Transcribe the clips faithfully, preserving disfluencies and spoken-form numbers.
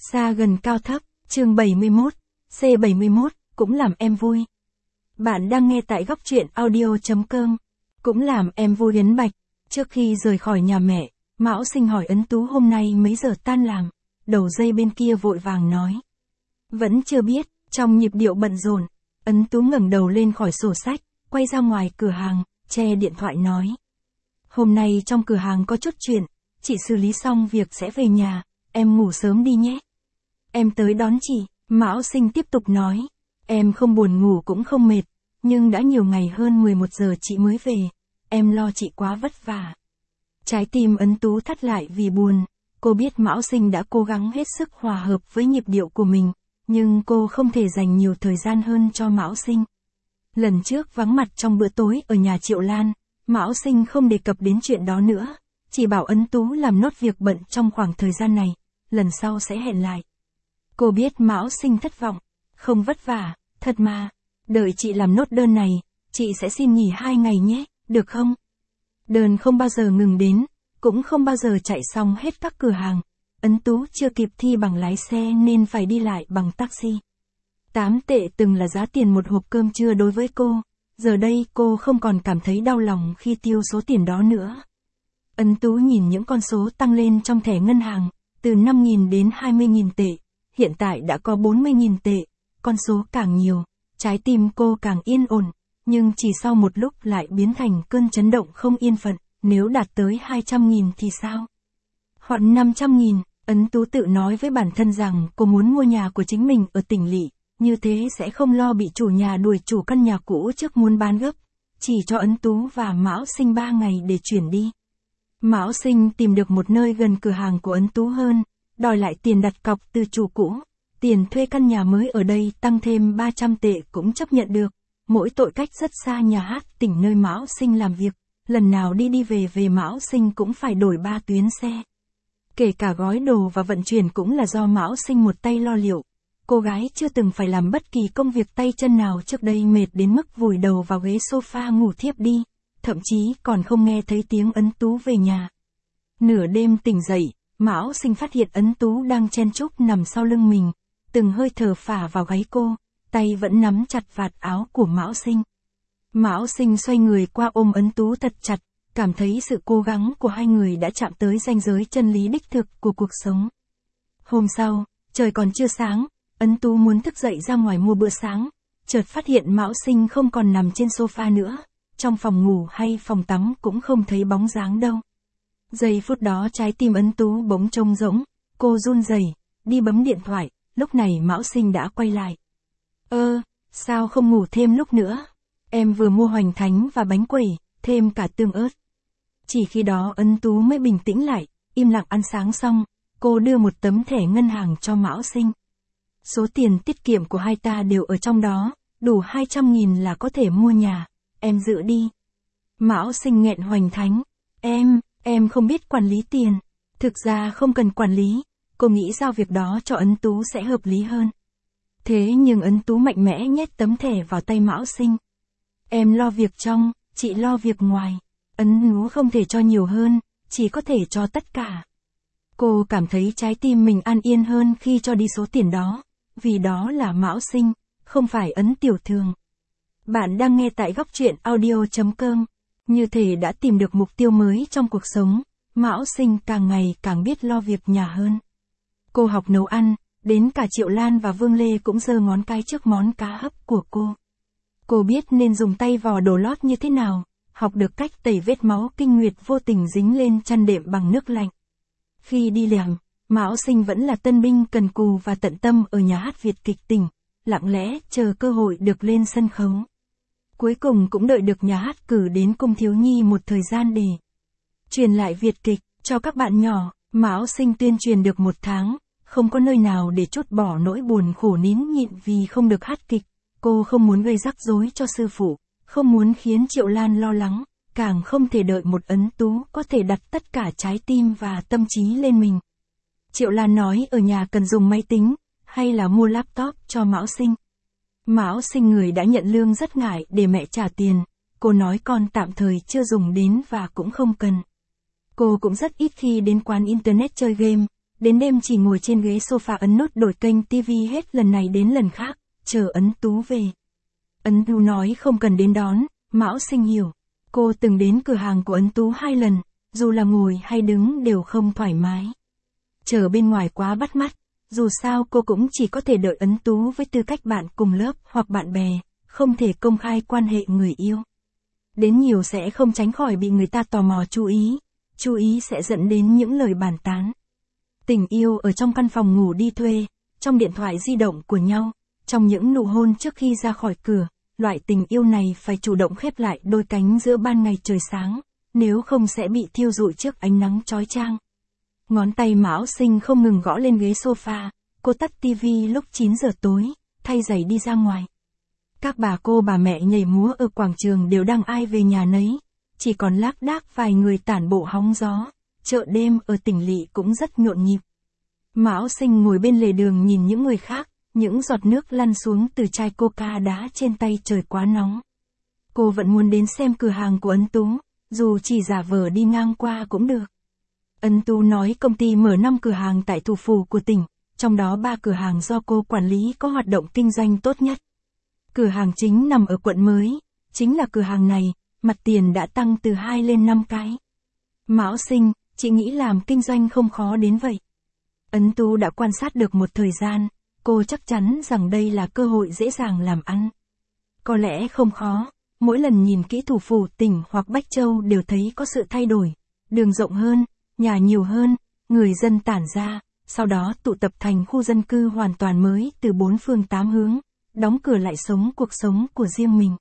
Xa gần cao thấp, chương bảy mươi mốt, C bảy mươi mốt, cũng làm em vui. Bạn đang nghe tại góc truyện audio.com. Cũng làm em vui Yến Bạch. Trước khi rời khỏi nhà mẹ, Mão Sinh hỏi Ấn Tú hôm nay mấy giờ tan làm. Đầu dây bên kia vội vàng nói. Vẫn chưa biết, trong nhịp điệu bận rộn, Ấn Tú ngẩng đầu lên khỏi sổ sách, quay ra ngoài cửa hàng, che điện thoại nói. Hôm nay trong cửa hàng có chút chuyện, chị xử lý xong việc sẽ về nhà, em ngủ sớm đi nhé. Em tới đón chị, Mão Sinh tiếp tục nói. Em không buồn ngủ cũng không mệt, nhưng đã nhiều ngày hơn mười một giờ chị mới về, em lo chị quá vất vả. Trái tim Ấn Tú thắt lại vì buồn, cô biết Mão Sinh đã cố gắng hết sức hòa hợp với nhịp điệu của mình, nhưng cô không thể dành nhiều thời gian hơn cho Mão Sinh. Lần trước vắng mặt trong bữa tối ở nhà Triệu Lan, Mão Sinh không đề cập đến chuyện đó nữa, chỉ bảo Ấn Tú làm nốt việc bận trong khoảng thời gian này, lần sau sẽ hẹn lại. Cô biết Mão Sinh thất vọng, không vất vả, thật mà, đợi chị làm nốt đơn này, chị sẽ xin nghỉ hai ngày nhé, được không? Đơn không bao giờ ngừng đến, cũng không bao giờ chạy xong hết các cửa hàng, Ấn Tú chưa kịp thi bằng lái xe nên phải đi lại bằng taxi. Tám tệ từng là giá tiền một hộp cơm trưa đối với cô, giờ đây cô không còn cảm thấy đau lòng khi tiêu số tiền đó nữa. Ấn Tú nhìn những con số tăng lên trong thẻ ngân hàng, từ năm nghìn đến hai mươi nghìn tệ, hiện tại đã có bốn mươi nghìn tệ, con số càng nhiều, trái tim cô càng yên ổn, nhưng chỉ sau một lúc lại biến thành cơn chấn động không yên phận, nếu đạt tới hai trăm nghìn thì sao? Hoặc năm trăm nghìn, Ấn Tú tự nói với bản thân rằng cô muốn mua nhà của chính mình ở tỉnh lỵ, như thế sẽ không lo bị chủ nhà đuổi chủ căn nhà cũ trước muốn bán gấp, chỉ cho Ấn Tú và Mão Sinh ba ngày để chuyển đi. Mão Sinh tìm được một nơi gần cửa hàng của Ấn Tú hơn, đòi lại tiền đặt cọc từ chủ cũ, tiền thuê căn nhà mới ở đây tăng thêm ba trăm tệ cũng chấp nhận được, mỗi tội cách rất xa nhà hát tỉnh nơi Mão Sinh làm việc, lần nào đi đi về về Mão Sinh cũng phải đổi ba tuyến xe. Kể cả gói đồ và vận chuyển cũng là do Mão Sinh một tay lo liệu. Cô gái chưa từng phải làm bất kỳ công việc tay chân nào trước đây mệt đến mức vùi đầu vào ghế sofa ngủ thiếp đi, thậm chí còn không nghe thấy tiếng Ấn Tú về nhà. Nửa đêm tỉnh dậy, Mão Sinh phát hiện Ấn Tú đang chen chúc nằm sau lưng mình, từng hơi thở phả vào gáy cô, tay vẫn nắm chặt vạt áo của Mão Sinh. Mão Sinh xoay người qua ôm Ấn Tú thật chặt, cảm thấy sự cố gắng của hai người đã chạm tới ranh giới chân lý đích thực của cuộc sống. Hôm sau, trời còn chưa sáng, Ấn Tú muốn thức dậy ra ngoài mua bữa sáng, chợt phát hiện Mão Sinh không còn nằm trên sofa nữa, trong phòng ngủ hay phòng tắm cũng không thấy bóng dáng đâu. Giây phút đó trái tim Ấn Tú bỗng trống rỗng, cô run rẩy, đi bấm điện thoại, lúc này Mão Sinh đã quay lại. Ơ, sao không ngủ thêm lúc nữa? Em vừa mua hoành thánh và bánh quẩy, thêm cả tương ớt. Chỉ khi đó Ấn Tú mới bình tĩnh lại, im lặng ăn sáng xong, cô đưa một tấm thẻ ngân hàng cho Mão Sinh. Số tiền tiết kiệm của hai ta đều ở trong đó, đủ hai trăm nghìn là có thể mua nhà, em giữ đi. Mão Sinh nghẹn hoành thánh, em, em không biết quản lý tiền, thực ra không cần quản lý, cô nghĩ giao việc đó cho Ấn Tú sẽ hợp lý hơn. Thế nhưng Ấn Tú mạnh mẽ nhét tấm thẻ vào tay Mão Sinh. Em lo việc trong, chị lo việc ngoài, Ấn Tú không thể cho nhiều hơn, chỉ có thể cho tất cả. Cô cảm thấy trái tim mình an yên hơn khi cho đi số tiền đó, vì đó là Mão Sinh, không phải Ấn Tiểu Thường. Bạn đang nghe tại góc truyện audio.com. Như thể đã tìm được mục tiêu mới trong cuộc sống, Mão Sinh càng ngày càng biết lo việc nhà hơn. Cô học nấu ăn, đến cả Triệu Lan và Vương Lê cũng giơ ngón cái trước món cá hấp của cô. Cô biết nên dùng tay vò đồ lót như thế nào, học được cách tẩy vết máu kinh nguyệt vô tình dính lên chăn đệm bằng nước lạnh. Khi đi làm, Mão Sinh vẫn là tân binh cần cù và tận tâm ở nhà hát Việt kịch tỉnh, lặng lẽ chờ cơ hội được lên sân khấu. Cuối cùng cũng đợi được nhà hát cử đến Cung Thiếu Nhi một thời gian để truyền lại Việt kịch cho các bạn nhỏ. Mão Sinh tuyên truyền được một tháng, không có nơi nào để trút bỏ nỗi buồn khổ nín nhịn vì không được hát kịch. Cô không muốn gây rắc rối cho sư phụ, không muốn khiến Triệu Lan lo lắng, càng không thể đợi một Ấn Tú có thể đặt tất cả trái tim và tâm trí lên mình. Triệu Lan nói ở nhà cần dùng máy tính, hay là mua laptop cho Mão Sinh. Mão Sinh người đã nhận lương rất ngại để mẹ trả tiền, cô nói con tạm thời chưa dùng đến và cũng không cần. Cô cũng rất ít khi đến quán internet chơi game, đến đêm chỉ ngồi trên ghế sofa ấn nút đổi kênh tivi hết lần này đến lần khác, chờ Ấn Tú về. Ấn Tú nói không cần đến đón, Mão Sinh hiểu. Cô từng đến cửa hàng của Ấn Tú hai lần, dù là ngồi hay đứng đều không thoải mái. Chờ bên ngoài quá bắt mắt, dù sao cô cũng chỉ có thể đợi Ấn Tú với tư cách bạn cùng lớp hoặc bạn bè, không thể công khai quan hệ người yêu. Đến nhiều sẽ không tránh khỏi bị người ta tò mò chú ý, chú ý sẽ dẫn đến những lời bàn tán. Tình yêu ở trong căn phòng ngủ đi thuê, trong điện thoại di động của nhau, trong những nụ hôn trước khi ra khỏi cửa, loại tình yêu này phải chủ động khép lại đôi cánh giữa ban ngày trời sáng, nếu không sẽ bị thiêu rụi trước ánh nắng chói chang. Ngón tay Mão Sinh không ngừng gõ lên ghế sofa, cô tắt tivi lúc chín giờ tối, thay giày đi ra ngoài. Các bà cô bà mẹ nhảy múa ở quảng trường đều đang ai về nhà nấy, chỉ còn lác đác vài người tản bộ hóng gió, chợ đêm ở tỉnh lỵ cũng rất nhộn nhịp. Mão Sinh ngồi bên lề đường nhìn những người khác, những giọt nước lăn xuống từ chai coca đá trên tay trời quá nóng. Cô vẫn muốn đến xem cửa hàng của Ấn Tú, dù chỉ giả vờ đi ngang qua cũng được. Ấn Tú nói công ty mở năm cửa hàng tại thủ phủ của tỉnh, trong đó ba cửa hàng do cô quản lý có hoạt động kinh doanh tốt nhất. Cửa hàng chính nằm ở quận mới, chính là cửa hàng này, mặt tiền đã tăng từ hai lên năm cái. Mão Sinh, chị nghĩ làm kinh doanh không khó đến vậy. Ấn Tú đã quan sát được một thời gian, cô chắc chắn rằng đây là cơ hội dễ dàng làm ăn. Có lẽ không khó, mỗi lần nhìn kỹ thủ phủ tỉnh hoặc Bách Châu đều thấy có sự thay đổi, đường rộng hơn, nhà nhiều hơn, người dân tản ra, sau đó tụ tập thành khu dân cư hoàn toàn mới từ bốn phương tám hướng, đóng cửa lại sống cuộc sống của riêng mình.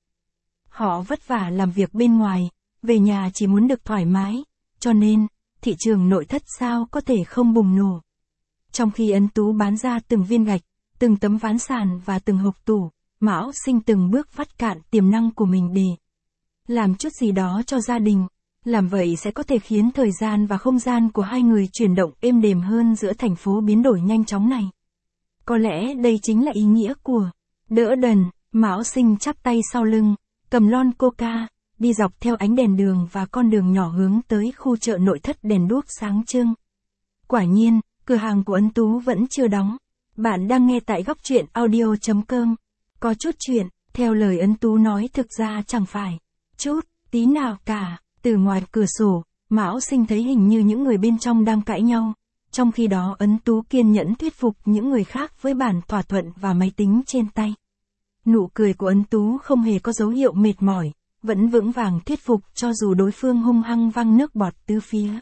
Họ vất vả làm việc bên ngoài, về nhà chỉ muốn được thoải mái, cho nên, thị trường nội thất sao có thể không bùng nổ. Trong khi Ấn Tú bán ra từng viên gạch, từng tấm ván sàn và từng hộc tủ, Mão Sinh từng bước vắt cạn tiềm năng của mình để làm chút gì đó cho gia đình. Làm vậy sẽ có thể khiến thời gian và không gian của hai người chuyển động êm đềm hơn giữa thành phố biến đổi nhanh chóng này. Có lẽ đây chính là ý nghĩa của đỡ đần. Mão Sinh chắp tay sau lưng, cầm lon coca, đi dọc theo ánh đèn đường và con đường nhỏ hướng tới khu chợ nội thất đèn đuốc sáng trưng. Quả nhiên, cửa hàng của Ấn Tú vẫn chưa đóng. Bạn đang nghe tại góc truyện audio chấm com. Có chút chuyện, theo lời Ấn Tú nói thực ra chẳng phải chút, tí nào cả. Từ ngoài cửa sổ, Mão Sinh thấy hình như những người bên trong đang cãi nhau. Trong khi đó Ấn Tú kiên nhẫn thuyết phục những người khác với bản thỏa thuận và máy tính trên tay. Nụ cười của Ấn Tú không hề có dấu hiệu mệt mỏi, vẫn vững vàng thuyết phục cho dù đối phương hung hăng văng nước bọt tứ phía.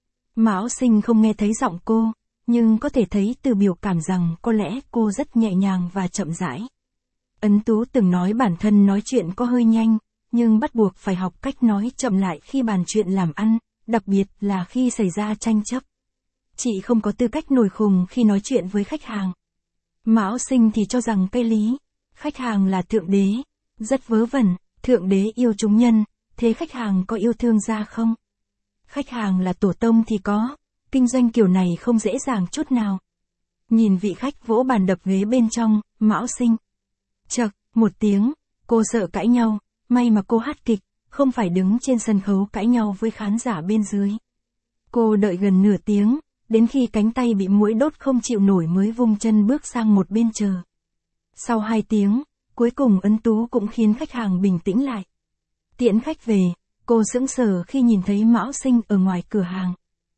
Mão Sinh không nghe thấy giọng cô, nhưng có thể thấy từ biểu cảm rằng có lẽ cô rất nhẹ nhàng và chậm rãi. Ấn Tú từng nói bản thân nói chuyện có hơi nhanh, nhưng bắt buộc phải học cách nói chậm lại khi bàn chuyện làm ăn, đặc biệt là khi xảy ra tranh chấp. Chị không có tư cách nổi khùng khi nói chuyện với khách hàng. Mão Sinh thì cho rằng cây lý, khách hàng là thượng đế, rất vớ vẩn, thượng đế yêu chúng nhân, thế khách hàng có yêu thương ra không? Khách hàng là tổ tông thì có, kinh doanh kiểu này không dễ dàng chút nào. Nhìn vị khách vỗ bàn đập ghế bên trong, Mão Sinh chậc một tiếng, cô sợ cãi nhau. May mà cô hát kịch, không phải đứng trên sân khấu cãi nhau với khán giả bên dưới. Cô đợi gần nửa tiếng, đến khi cánh tay bị muỗi đốt không chịu nổi mới vung chân bước sang một bên chờ. Sau hai tiếng, cuối cùng Ấn Tú cũng khiến khách hàng bình tĩnh lại. Tiễn khách về, cô sững sờ khi nhìn thấy Mão Sinh ở ngoài cửa hàng.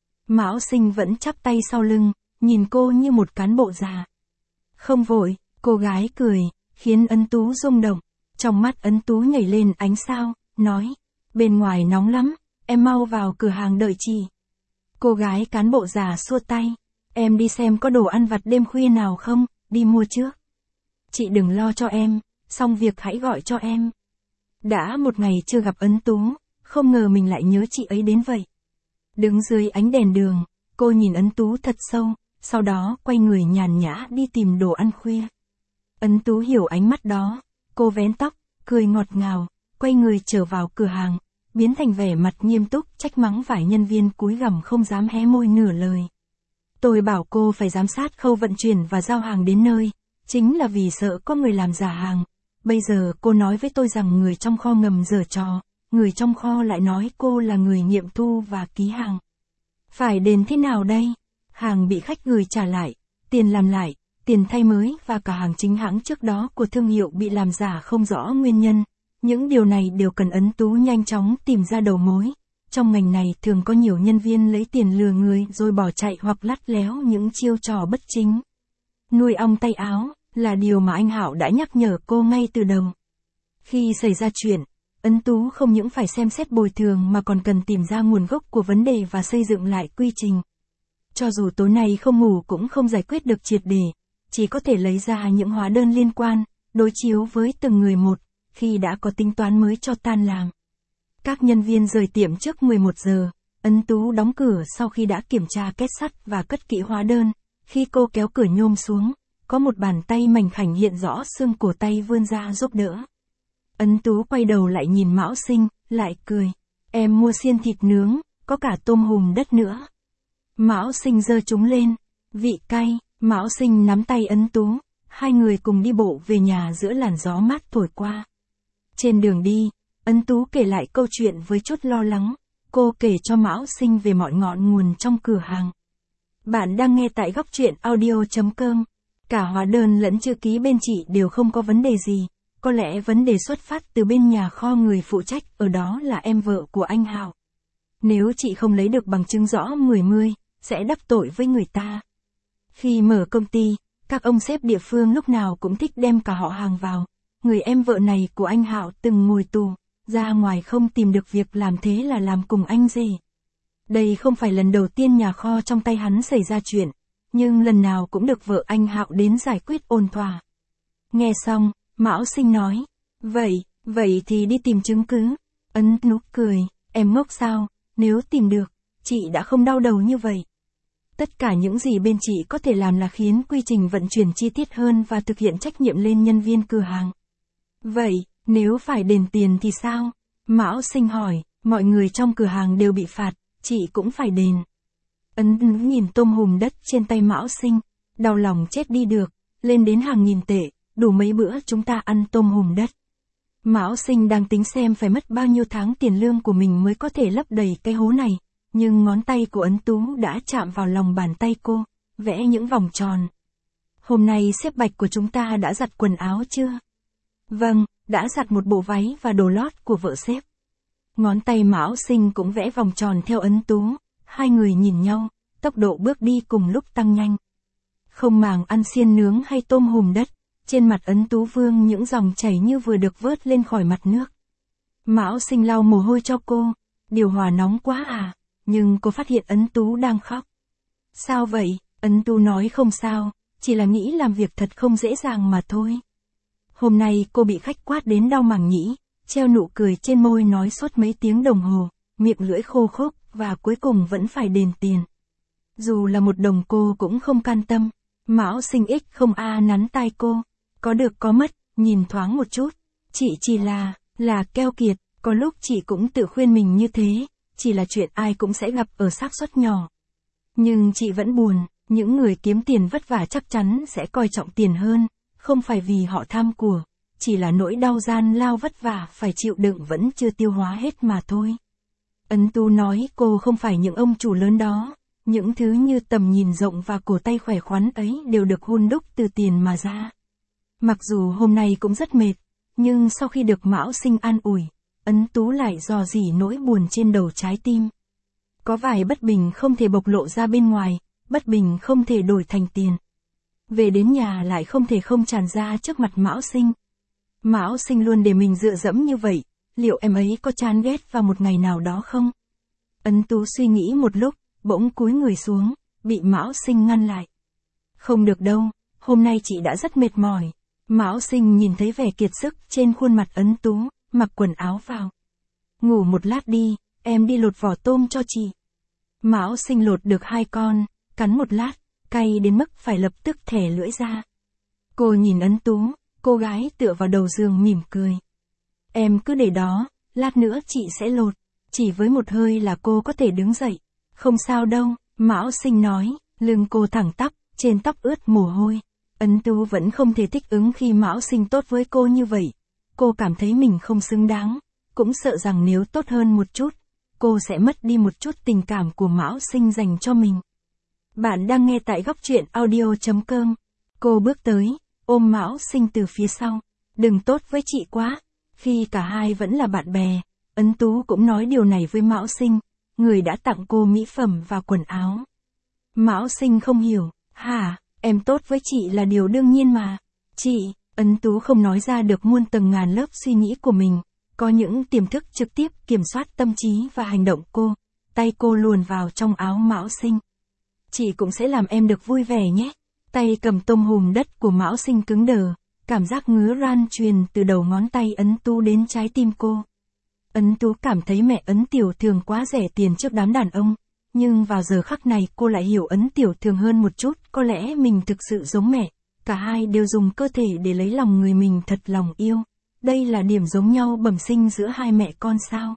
Mão Sinh vẫn chắp tay sau lưng, nhìn cô như một cán bộ già. Không vội, cô gái cười, khiến Ấn Tú rung động. Trong mắt Ấn Tú nhảy lên ánh sao, nói, bên ngoài nóng lắm, em mau vào cửa hàng đợi chị. Cô gái cán bộ già xua tay, em đi xem có đồ ăn vặt đêm khuya nào không, đi mua trước. Chị đừng lo cho em, xong việc hãy gọi cho em. Đã một ngày chưa gặp Ấn Tú, không ngờ mình lại nhớ chị ấy đến vậy. Đứng dưới ánh đèn đường, cô nhìn Ấn Tú thật sâu, sau đó quay người nhàn nhã đi tìm đồ ăn khuya. Ấn Tú hiểu ánh mắt đó. Cô vén tóc, cười ngọt ngào, quay người trở vào cửa hàng, biến thành vẻ mặt nghiêm túc trách mắng vài nhân viên cúi gằm không dám hé môi nửa lời. Tôi bảo cô phải giám sát khâu vận chuyển và giao hàng đến nơi, chính là vì sợ có người làm giả hàng. Bây giờ cô nói với tôi rằng người trong kho ngầm giở trò, người trong kho lại nói cô là người nghiệm thu và ký hàng. Phải đền thế nào đây? hàng bị khách gửi trả lại, tiền làm lại, tiền thay mới và cả hàng chính hãng trước đó của thương hiệu bị làm giả không rõ nguyên nhân. Những điều này đều cần Ấn Tú nhanh chóng tìm ra đầu mối. Trong ngành này thường có nhiều nhân viên lấy tiền lừa người rồi bỏ chạy hoặc lắt léo những chiêu trò bất chính. Nuôi ong tay áo là điều mà anh Hạo đã nhắc nhở cô ngay từ đầu. Khi xảy ra chuyện, Ấn Tú không những phải xem xét bồi thường mà còn cần tìm ra nguồn gốc của vấn đề và xây dựng lại quy trình. Cho dù tối nay không ngủ cũng không giải quyết được triệt để, chỉ có thể lấy ra những hóa đơn liên quan, đối chiếu với từng người một, khi đã có tính toán mới cho tan làm. Các nhân viên rời tiệm trước mười một giờ, Ấn Tú đóng cửa sau khi đã kiểm tra két sắt và cất kỹ hóa đơn. Khi cô kéo cửa nhôm xuống, có một bàn tay mảnh khảnh hiện rõ xương cổ tay vươn ra giúp đỡ. Ấn Tú quay đầu lại nhìn Mão Sinh, lại cười. Em mua xiên thịt nướng, có cả tôm hùm đất nữa. Mão Sinh giơ chúng lên. Vị cay, Mão Sinh nắm tay Ấn Tú. Hai người cùng đi bộ về nhà giữa làn gió mát thổi qua. Trên đường đi, Ấn Tú kể lại câu chuyện với chút lo lắng. Cô kể cho Mão Sinh về mọi ngọn nguồn trong cửa hàng. Bạn đang nghe tại góc truyện audio chấm com. Cả hóa đơn lẫn chữ ký bên chị đều không có vấn đề gì. Có lẽ vấn đề xuất phát từ bên nhà kho người phụ trách ở đó là em vợ của anh Hạo. Nếu chị không lấy được bằng chứng rõ mười mươi, sẽ đắc tội với người ta. Khi mở công ty, các ông sếp địa phương lúc nào cũng thích đem cả họ hàng vào. Người em vợ này của anh Hạo từng ngồi tù, ra ngoài không tìm được việc làm thế là làm cùng anh rể. Đây không phải lần đầu tiên nhà kho trong tay hắn xảy ra chuyện, nhưng lần nào cũng được vợ anh Hạo đến giải quyết ổn thỏa. Nghe xong, Mão Sinh nói, vậy, vậy thì đi tìm chứng cứ. Ấn Tú cười, em ngốc sao, nếu tìm được, chị đã không đau đầu như vậy. Tất cả những gì bên chị có thể làm là khiến quy trình vận chuyển chi tiết hơn và thực hiện trách nhiệm lên nhân viên cửa hàng. Vậy, nếu phải đền tiền thì sao? Mão Sinh hỏi, mọi người trong cửa hàng đều bị phạt, chị cũng phải đền. Ấn Tú nhìn tôm hùm đất trên tay Mão Sinh, đau lòng chết đi được, lên đến hàng nghìn tệ, đủ mấy bữa chúng ta ăn tôm hùm đất. Mão Sinh đang tính xem phải mất bao nhiêu tháng tiền lương của mình mới có thể lấp đầy cái hố này, nhưng ngón tay của Ấn Tú đã chạm vào lòng bàn tay cô, vẽ những vòng tròn. Hôm nay sếp Bạch của chúng ta đã giặt quần áo chưa? Vâng, đã giặt một bộ váy và đồ lót của vợ sếp. Ngón tay Mão Sinh cũng vẽ vòng tròn theo Ấn Tú, hai người nhìn nhau, tốc độ bước đi cùng lúc tăng nhanh. Không màng ăn xiên nướng hay tôm hùm đất, trên mặt Ấn Tú vương những dòng chảy như vừa được vớt lên khỏi mặt nước. Mão Sinh lau mồ hôi cho cô, điều hòa nóng quá à, nhưng cô phát hiện Ấn Tú đang khóc. Sao vậy? Ấn Tú nói không sao, chỉ là nghĩ làm việc thật không dễ dàng mà thôi. Hôm nay cô bị khách quát đến đau màng nhĩ, treo nụ cười trên môi nói suốt mấy tiếng đồng hồ, miệng lưỡi khô khốc và cuối cùng vẫn phải đền tiền. Dù là một đồng cô cũng không can tâm. Mão Sinh ích không a nắn tai cô. Có được có mất, nhìn thoáng một chút. Chị chỉ là, là keo kiệt, có lúc chị cũng tự khuyên mình như thế, chỉ là chuyện ai cũng sẽ gặp ở xác suất nhỏ. Nhưng chị vẫn buồn, những người kiếm tiền vất vả chắc chắn sẽ coi trọng tiền hơn, không phải vì họ tham của, chỉ là nỗi đau gian lao vất vả phải chịu đựng vẫn chưa tiêu hóa hết mà thôi. Ấn Tú nói cô không phải những ông chủ lớn đó, những thứ như tầm nhìn rộng và cổ tay khỏe khoắn ấy đều được hun đúc từ tiền mà ra. Mặc dù hôm nay cũng rất mệt, nhưng sau khi được Mão Sinh an ủi, Ấn Tú lại dò dỉ nỗi buồn trên đầu trái tim. Có vài bất bình không thể bộc lộ ra bên ngoài, bất bình không thể đổi thành tiền. Về đến nhà lại không thể không tràn ra trước mặt Mão Sinh. Mão Sinh luôn để mình dựa dẫm như vậy, liệu em ấy có chán ghét vào một ngày nào đó không? Ấn Tú suy nghĩ một lúc, bỗng cúi người xuống, bị Mão Sinh ngăn lại. Không được đâu, hôm nay chị đã rất mệt mỏi. Mão Sinh nhìn thấy vẻ kiệt sức trên khuôn mặt Ấn Tú, mặc quần áo vào. Ngủ một lát đi, em đi lột vỏ tôm cho chị. Mão Sinh lột được hai con, cắn một lát, cay đến mức phải lập tức thẻ lưỡi ra. Cô nhìn Ấn Tú, cô gái tựa vào đầu giường mỉm cười. Em cứ để đó, lát nữa chị sẽ lột. Chỉ với một hơi là cô có thể đứng dậy. Không sao đâu, Mão Sinh nói, lưng cô thẳng tắp, trên tóc ướt mồ hôi. Ấn Tú vẫn không thể thích ứng khi Mão Sinh tốt với cô như vậy. Cô cảm thấy mình không xứng đáng, cũng sợ rằng nếu tốt hơn một chút, cô sẽ mất đi một chút tình cảm của Mão Sinh dành cho mình. Bạn đang nghe tại góc truyện audio.com. Cô bước tới, ôm Mão Sinh từ phía sau. Đừng tốt với chị quá. Khi cả hai vẫn là bạn bè, Ấn Tú cũng nói điều này với Mão Sinh, người đã tặng cô mỹ phẩm và quần áo. Mão Sinh không hiểu, hả, em tốt với chị là điều đương nhiên mà. Chị, Ấn Tú không nói ra được muôn tầng ngàn lớp suy nghĩ của mình, có những tiềm thức trực tiếp kiểm soát tâm trí và hành động cô. Tay cô luồn vào trong áo Mão Sinh. Chị cũng sẽ làm em được vui vẻ nhé. Tay cầm tôm hùm đất của Mão Sinh cứng đờ, cảm giác ngứa ran truyền từ đầu ngón tay Ấn Tú đến trái tim cô. Ấn Tú cảm thấy mẹ Ấn Tiểu Thường quá rẻ tiền trước đám đàn ông, nhưng vào giờ khắc này cô lại hiểu Ấn Tiểu Thường hơn một chút, có lẽ mình thực sự giống mẹ, cả hai đều dùng cơ thể để lấy lòng người mình thật lòng yêu. Đây là điểm giống nhau bẩm sinh giữa hai mẹ con sao?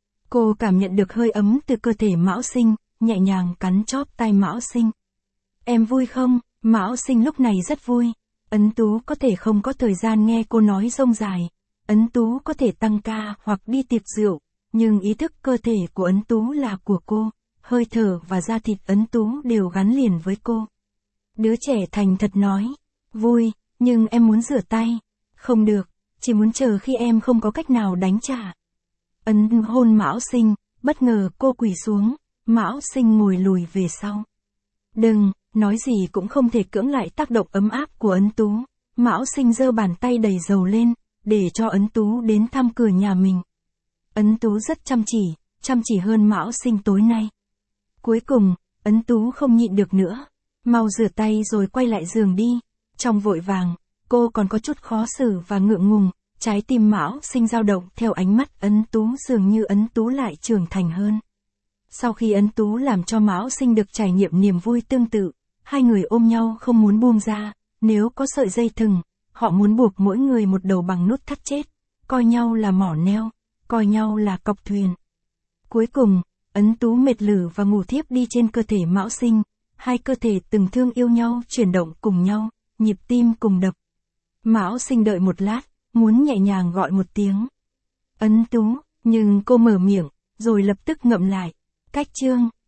Cô cảm nhận được hơi ấm từ cơ thể Mão Sinh, nhẹ nhàng cắn chóp tai Mão Sinh. Em vui không? Mão Sinh lúc này rất vui. Ấn Tú có thể không có thời gian nghe cô nói rông dài. Ấn Tú có thể tăng ca hoặc đi tiệc rượu, nhưng ý thức cơ thể của Ấn Tú là của cô, hơi thở và da thịt Ấn Tú đều gắn liền với cô. Đứa trẻ thành thật nói, vui, nhưng em muốn rửa tay. Không được, chỉ muốn chờ khi em không có cách nào đánh trả. Ấn hôn Mão Sinh, bất ngờ cô quỳ xuống, Mão Sinh ngồi lùi về sau. Đừng, nói gì cũng không thể cưỡng lại tác động ấm áp của Ấn Tú. Mão Sinh giơ bàn tay đầy dầu lên, để cho Ấn Tú đến thăm cửa nhà mình. Ấn Tú rất chăm chỉ, chăm chỉ hơn Mão Sinh tối nay. Cuối cùng, Ấn Tú không nhịn được nữa, mau rửa tay rồi quay lại giường đi. Trong vội vàng, cô còn có chút khó xử và ngượng ngùng, trái tim Mão Sinh dao động theo ánh mắt Ấn Tú, dường như Ấn Tú lại trưởng thành hơn. Sau khi Ấn Tú làm cho Mão Sinh được trải nghiệm niềm vui tương tự, hai người ôm nhau không muốn buông ra, nếu có sợi dây thừng, họ muốn buộc mỗi người một đầu bằng nút thắt chết, coi nhau là mỏ neo, coi nhau là cọc thuyền. Cuối cùng, Ấn Tú mệt lử và ngủ thiếp đi trên cơ thể Mão Sinh, hai cơ thể từng thương yêu nhau chuyển động cùng nhau, nhịp tim cùng đập. Mão Sinh đợi một lát, muốn nhẹ nhàng gọi một tiếng Ấn Tú, nhưng cô mở miệng, rồi lập tức ngậm lại. Cách chương